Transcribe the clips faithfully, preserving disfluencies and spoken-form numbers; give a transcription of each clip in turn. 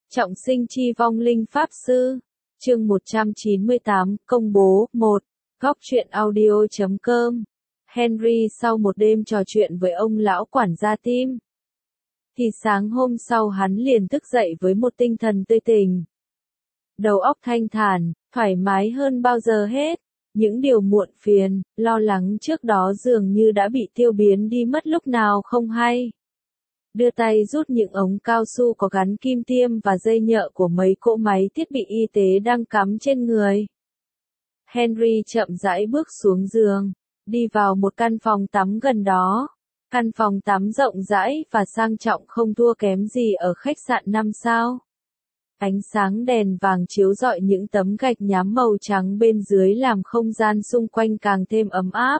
Trọng sinh chi vong linh pháp sư. Chương một trăm chín mươi tám, công bố. một. Góc truyện audio chấm com. Henry sau một đêm trò chuyện với ông lão quản gia tim, thì sáng hôm sau hắn liền thức dậy với một tinh thần tươi tỉnh. Đầu óc thanh thản, thoải mái hơn bao giờ hết. Những điều muộn phiền, lo lắng trước đó dường như đã bị tiêu biến đi mất lúc nào không hay. Đưa tay rút những ống cao su có gắn kim tiêm và dây nhợ của mấy cỗ máy thiết bị y tế đang cắm trên người. Henry chậm rãi bước xuống giường, đi vào một căn phòng tắm gần đó. Căn phòng tắm rộng rãi và sang trọng không thua kém gì ở khách sạn năm sao. Ánh sáng đèn vàng chiếu rọi những tấm gạch nhám màu trắng bên dưới làm không gian xung quanh càng thêm ấm áp.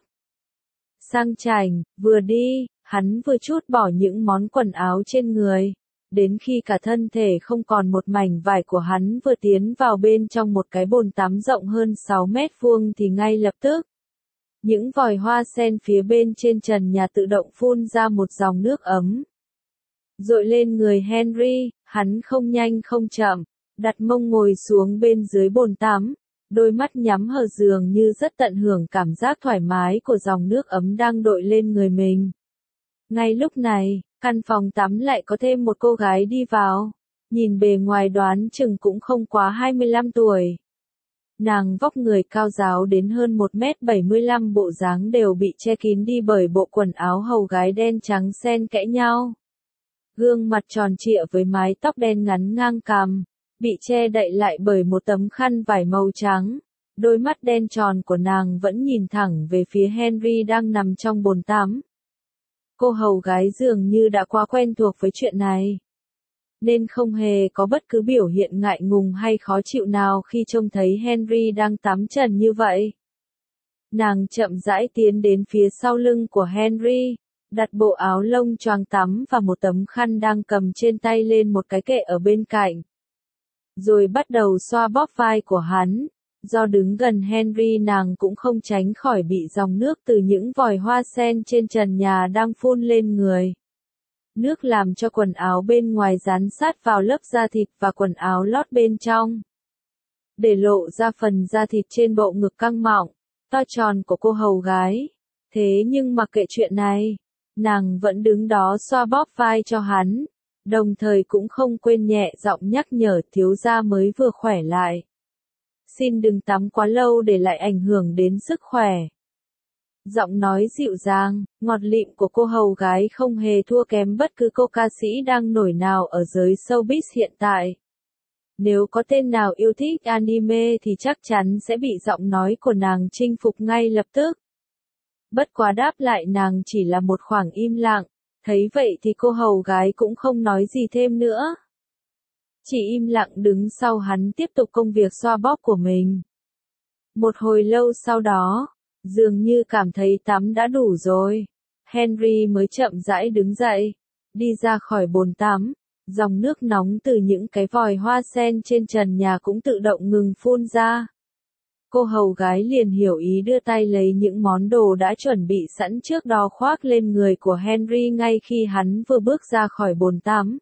Sang chảnh, vừa đi, hắn vừa trút bỏ những món quần áo trên người, đến khi cả thân thể không còn một mảnh vải của hắn vừa tiến vào bên trong một cái bồn tắm rộng hơn sáu mét vuông thì ngay lập tức, những vòi hoa sen phía bên trên trần nhà tự động phun ra một dòng nước ấm. Dội lên người Henry, hắn không nhanh không chậm, đặt mông ngồi xuống bên dưới bồn tắm, đôi mắt nhắm hờ dường như rất tận hưởng cảm giác thoải mái của dòng nước ấm đang đội lên người mình. Ngay lúc này, căn phòng tắm lại có thêm một cô gái đi vào, nhìn bề ngoài đoán chừng cũng không quá hai mươi lăm tuổi. Nàng vóc người cao ráo đến hơn một mét bảy mươi lăm, bộ dáng đều bị che kín đi bởi bộ quần áo hầu gái đen trắng xen kẽ nhau. Gương mặt tròn trịa với mái tóc đen ngắn ngang cằm, bị che đậy lại bởi một tấm khăn vải màu trắng. Đôi mắt đen tròn của nàng vẫn nhìn thẳng về phía Henry đang nằm trong bồn tắm. Cô hầu gái dường như đã quá quen thuộc với chuyện này, nên không hề có bất cứ biểu hiện ngại ngùng hay khó chịu nào khi trông thấy Henry đang tắm trần như vậy. Nàng chậm rãi tiến đến phía sau lưng của Henry, đặt bộ áo lông choàng tắm và một tấm khăn đang cầm trên tay lên một cái kệ ở bên cạnh. Rồi bắt đầu xoa bóp vai của hắn. Do đứng gần Henry nàng cũng không tránh khỏi bị dòng nước từ những vòi hoa sen trên trần nhà đang phun lên người. Nước làm cho quần áo bên ngoài dán sát vào lớp da thịt và quần áo lót bên trong, để lộ ra phần da thịt trên bộ ngực căng mọng, to tròn của cô hầu gái. Thế nhưng mặc kệ chuyện này, nàng vẫn đứng đó xoa bóp vai cho hắn, đồng thời cũng không quên nhẹ giọng nhắc nhở thiếu gia mới vừa khỏe lại. Xin đừng tắm quá lâu để lại ảnh hưởng đến sức khỏe. Giọng nói dịu dàng, ngọt lịm của cô hầu gái không hề thua kém bất cứ cô ca sĩ đang nổi nào ở giới showbiz hiện tại. Nếu có tên nào yêu thích anime thì chắc chắn sẽ bị giọng nói của nàng chinh phục ngay lập tức. Bất quá đáp lại nàng chỉ là một khoảng im lặng, thấy vậy thì cô hầu gái cũng không nói gì thêm nữa. Chỉ im lặng đứng sau hắn tiếp tục công việc xoa bóp của mình. Một hồi lâu sau đó, dường như cảm thấy tắm đã đủ rồi, Henry mới chậm rãi đứng dậy, đi ra khỏi bồn tắm. Dòng nước nóng từ những cái vòi hoa sen trên trần nhà cũng tự động ngừng phun ra. Cô hầu gái liền hiểu ý đưa tay lấy những món đồ đã chuẩn bị sẵn trước đó khoác lên người của Henry ngay khi hắn vừa bước ra khỏi bồn tắm.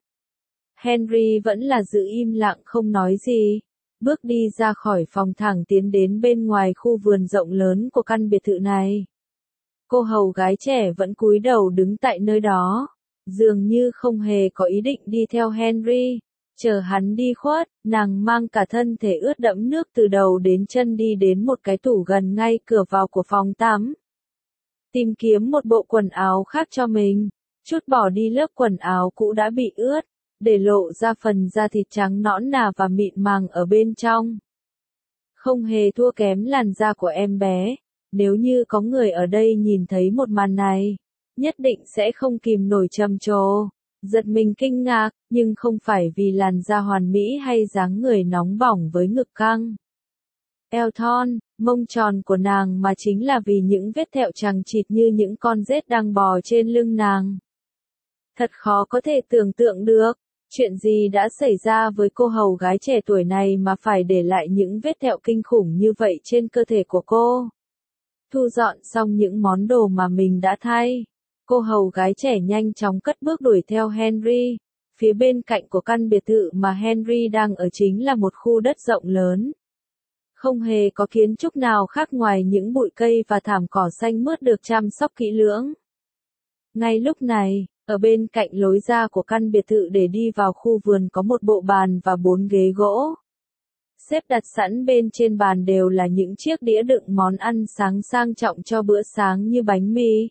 Henry vẫn là giữ im lặng không nói gì, bước đi ra khỏi phòng thẳng tiến đến bên ngoài khu vườn rộng lớn của căn biệt thự này. Cô hầu gái trẻ vẫn cúi đầu đứng tại nơi đó, dường như không hề có ý định đi theo Henry. Chờ hắn đi khuất, nàng mang cả thân thể ướt đẫm nước từ đầu đến chân đi đến một cái tủ gần ngay cửa vào của phòng tắm. Tìm kiếm một bộ quần áo khác cho mình, trút bỏ đi lớp quần áo cũ đã bị ướt, để lộ ra phần da thịt trắng nõn nà và mịn màng ở bên trong. Không hề thua kém làn da của em bé. Nếu như có người ở đây nhìn thấy một màn này, nhất định sẽ không kìm nổi trầm trồ, giật mình kinh ngạc, nhưng không phải vì làn da hoàn mỹ hay dáng người nóng bỏng với ngực căng, eo thon, mông tròn của nàng mà chính là vì những vết thẹo chằng chịt như những con rết đang bò trên lưng nàng. Thật khó có thể tưởng tượng được, chuyện gì đã xảy ra với cô hầu gái trẻ tuổi này mà phải để lại những vết thẹo kinh khủng như vậy trên cơ thể của cô. Thu dọn xong những món đồ mà mình đã thay, cô hầu gái trẻ nhanh chóng cất bước đuổi theo Henry. Phía bên cạnh của căn biệt thự mà Henry đang ở chính là một khu đất rộng lớn. Không hề có kiến trúc nào khác ngoài những bụi cây và thảm cỏ xanh mướt được chăm sóc kỹ lưỡng. Ngay lúc này, ở bên cạnh lối ra của căn biệt thự để đi vào khu vườn có một bộ bàn và bốn ghế gỗ. Xếp đặt sẵn bên trên bàn đều là những chiếc đĩa đựng món ăn sáng sang trọng cho bữa sáng như bánh mì,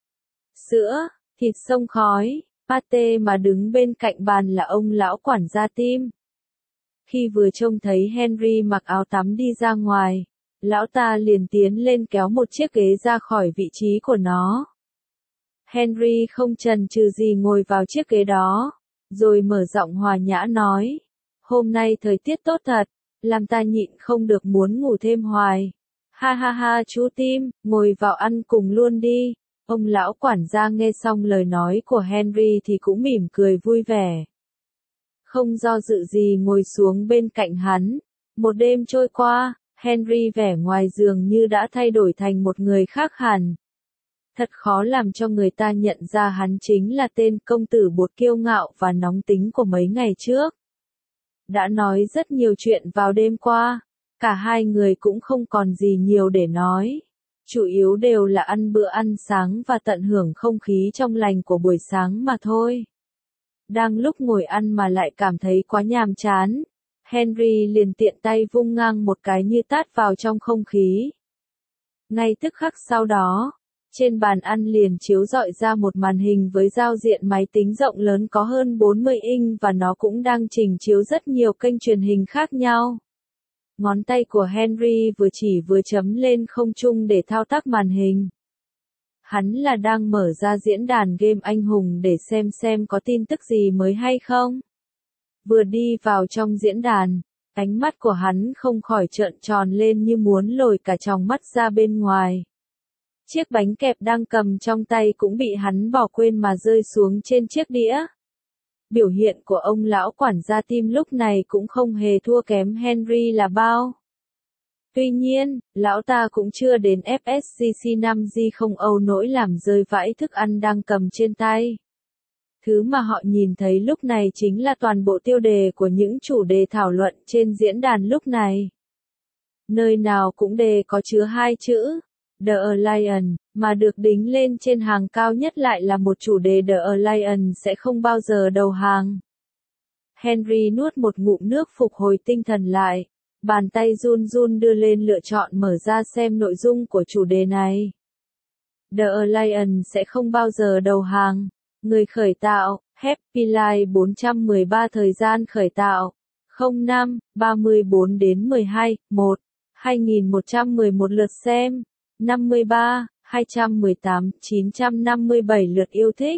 sữa, thịt xông khói, pate mà đứng bên cạnh bàn là ông lão quản gia Tim. Khi vừa trông thấy Henry mặc áo tắm đi ra ngoài, lão ta liền tiến lên kéo một chiếc ghế ra khỏi vị trí của nó. Henry không chần chừ gì ngồi vào chiếc ghế đó, rồi mở giọng hòa nhã nói, hôm nay thời tiết tốt thật, làm ta nhịn không được muốn ngủ thêm hoài. Ha ha ha chú Tim, ngồi vào ăn cùng luôn đi. Ông lão quản gia nghe xong lời nói của Henry thì cũng mỉm cười vui vẻ. Không do dự gì ngồi xuống bên cạnh hắn. Một đêm trôi qua, Henry vẻ ngoài dường như đã thay đổi thành một người khác hẳn. Thật khó làm cho người ta nhận ra hắn chính là tên công tử bột kiêu ngạo và nóng tính của mấy ngày trước. Đã nói rất nhiều chuyện vào đêm qua, cả hai người cũng không còn gì nhiều để nói. Chủ yếu đều là ăn bữa ăn sáng và tận hưởng không khí trong lành của buổi sáng mà thôi. Đang lúc ngồi ăn mà lại cảm thấy quá nhàm chán, Henry liền tiện tay vung ngang một cái như tát vào trong không khí. Ngay tức khắc sau đó, trên bàn ăn liền chiếu rọi ra một màn hình với giao diện máy tính rộng lớn có hơn bốn mươi inch và nó cũng đang trình chiếu rất nhiều kênh truyền hình khác nhau. Ngón tay của Henry vừa chỉ vừa chấm lên không trung để thao tác màn hình. Hắn là đang mở ra diễn đàn game anh hùng để xem xem có tin tức gì mới hay không. Vừa đi vào trong diễn đàn, ánh mắt của hắn không khỏi trợn tròn lên như muốn lồi cả tròng mắt ra bên ngoài. Chiếc bánh kẹp đang cầm trong tay cũng bị hắn bỏ quên mà rơi xuống trên chiếc đĩa. Biểu hiện của ông lão quản gia Tim lúc này cũng không hề thua kém Henry là bao. Tuy nhiên, lão ta cũng chưa đến ép ét xê xê năm G không âu nỗi làm rơi vãi thức ăn đang cầm trên tay. Thứ mà họ nhìn thấy lúc này chính là toàn bộ tiêu đề của những chủ đề thảo luận trên diễn đàn lúc này. Nơi nào cũng đề có chứa hai chữ, The Alliance, mà được đính lên trên hàng cao nhất lại là một chủ đề The Alliance sẽ không bao giờ đầu hàng. Henry nuốt một ngụm nước phục hồi tinh thần lại, bàn tay run run đưa lên lựa chọn mở ra xem nội dung của chủ đề này. The Alliance sẽ không bao giờ đầu hàng. Người khởi tạo, Happy Life bốn trăm mười ba thời gian khởi tạo, không năm, ba mươi bốn đến mười hai, một, hai nghìn một trăm mười một lượt xem, năm mươi ba, hai trăm mười tám, chín trăm năm mươi bảy lượt yêu thích,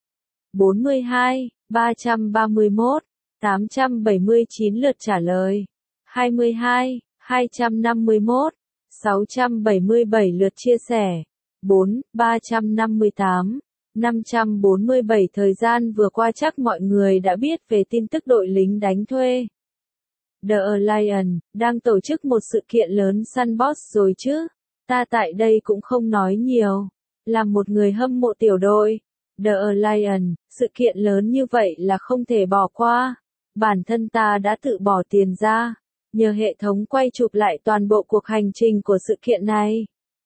bốn mươi hai, ba trăm ba mươi mốt, tám trăm bảy mươi chín lượt trả lời, hai mươi hai, hai trăm năm mươi mốt, sáu trăm bảy mươi bảy lượt chia sẻ, bốn, ba trăm năm mươi tám. năm trăm bốn mươi bảy thời gian vừa qua chắc mọi người đã biết về tin tức đội lính đánh thuê. The Alliance đang tổ chức một sự kiện lớn săn boss rồi chứ. Ta tại đây cũng không nói nhiều. Làm một người hâm mộ tiểu đội The Alliance, sự kiện lớn như vậy là không thể bỏ qua. Bản thân ta đã tự bỏ tiền ra, nhờ hệ thống quay chụp lại toàn bộ cuộc hành trình của sự kiện này.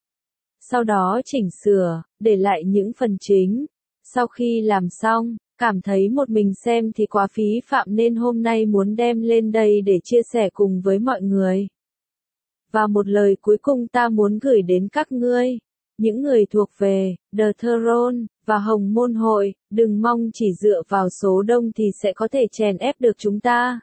Sau đó chỉnh sửa, để lại những phần chính. Sau khi làm xong, cảm thấy một mình xem thì quá phí phạm nên hôm nay muốn đem lên đây để chia sẻ cùng với mọi người. Và một lời cuối cùng ta muốn gửi đến các ngươi, những người thuộc về The Throne và Hồng Môn Hội, đừng mong chỉ dựa vào số đông thì sẽ có thể chèn ép được chúng ta.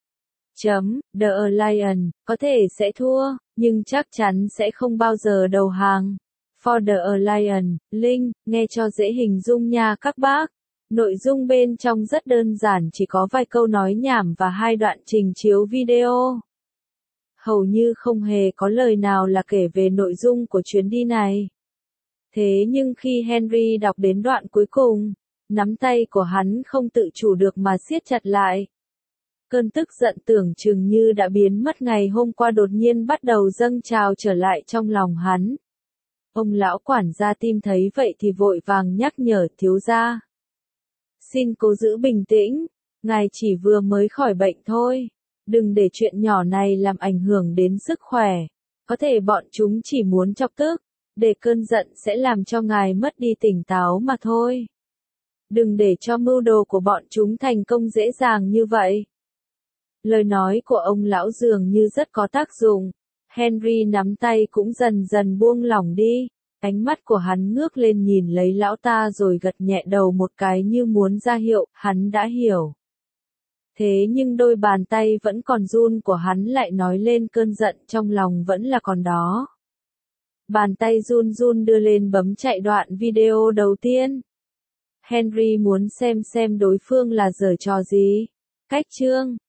Chấm, The Alliance, có thể sẽ thua, nhưng chắc chắn sẽ không bao giờ đầu hàng. For the Alliance, link, nghe cho dễ hình dung nha các bác. Nội dung bên trong rất đơn giản, chỉ có vài câu nói nhảm và hai đoạn trình chiếu video. Hầu như không hề có lời nào là kể về nội dung của chuyến đi này. Thế nhưng khi Henry đọc đến đoạn cuối cùng, nắm tay của hắn không tự chủ được mà siết chặt lại. Cơn tức giận tưởng chừng như đã biến mất ngày hôm qua đột nhiên bắt đầu dâng trào trở lại trong lòng hắn. Ông lão quản gia Tim thấy vậy thì vội vàng nhắc nhở thiếu gia. Xin cố giữ bình tĩnh, Ngài chỉ vừa mới khỏi bệnh thôi. Đừng để chuyện nhỏ này làm ảnh hưởng đến sức khỏe. Có thể bọn chúng chỉ muốn chọc tức, để cơn giận sẽ làm cho ngài mất đi tỉnh táo mà thôi. Đừng để cho mưu đồ của bọn chúng thành công dễ dàng như vậy. Lời nói của ông lão dường như rất có tác dụng. Henry nắm tay cũng dần dần buông lỏng đi. Ánh mắt của hắn ngước lên nhìn lấy lão ta rồi gật nhẹ đầu một cái như muốn ra hiệu, hắn đã hiểu. Thế nhưng đôi bàn tay vẫn còn run của hắn lại nói lên cơn giận trong lòng vẫn là còn đó. Bàn tay run run đưa lên bấm chạy đoạn video đầu tiên. Henry muốn xem xem đối phương là giở trò gì. Cách chương